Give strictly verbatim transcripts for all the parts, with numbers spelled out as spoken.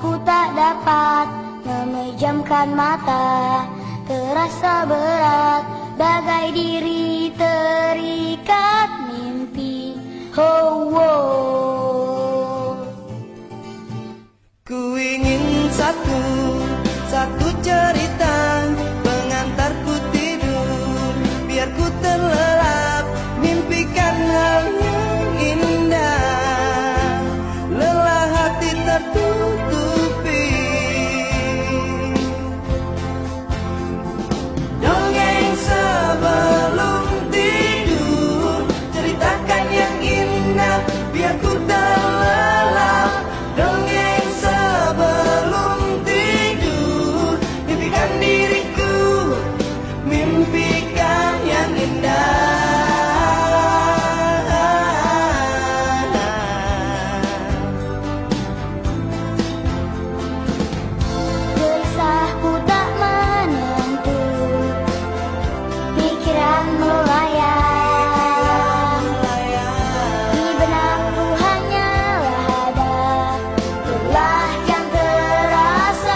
Ku tak dapat memejamkan mata, terasa berat bagai diri terikat mimpi. Oh, oh. Ku ingin satu, satu cerita mengantarku tidur, biar ku terlelap mimpikan hal yang indah. Lelah hati tertutupi, dongeng sebelum tidur, ceritakan yang indah biar ku terlelap. Dongeng sebelum tidur, mimpikan diriku, mimpikan yang indah. Gelisahku tak menentu, pikiran melayang. Di benakku hanyalah ada lelah yang terasa.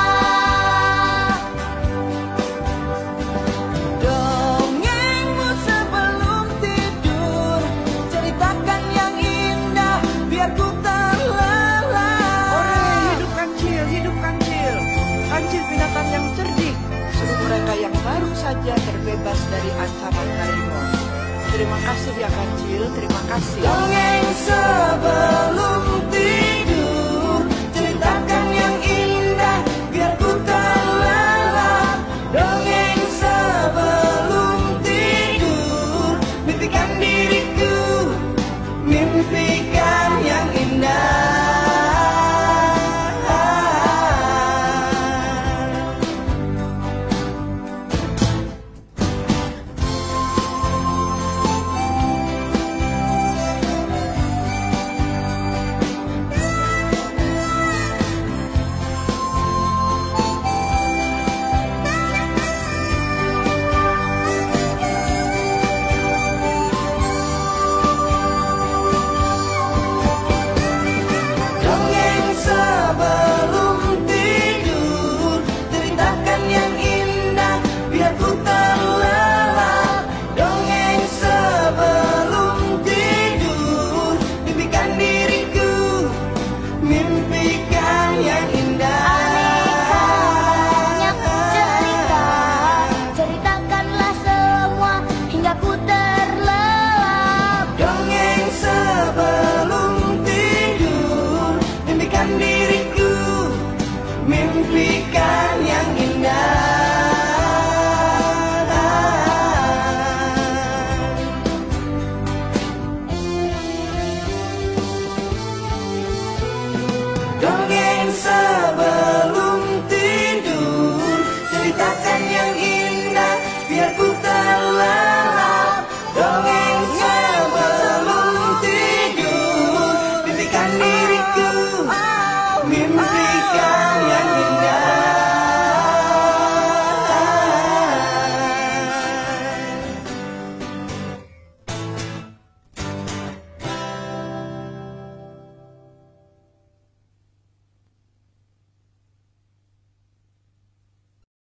Dongengmu sebelum tidur, ceritakan yang indah biar ku terlelap. Ore, hidup kancil, hidup kancil. Kancil binatang yang cerdik, seluruh mereka yang baru saja terbebas dari ancaman harimau. Terima kasih ya kancil, terima kasih. Dongeng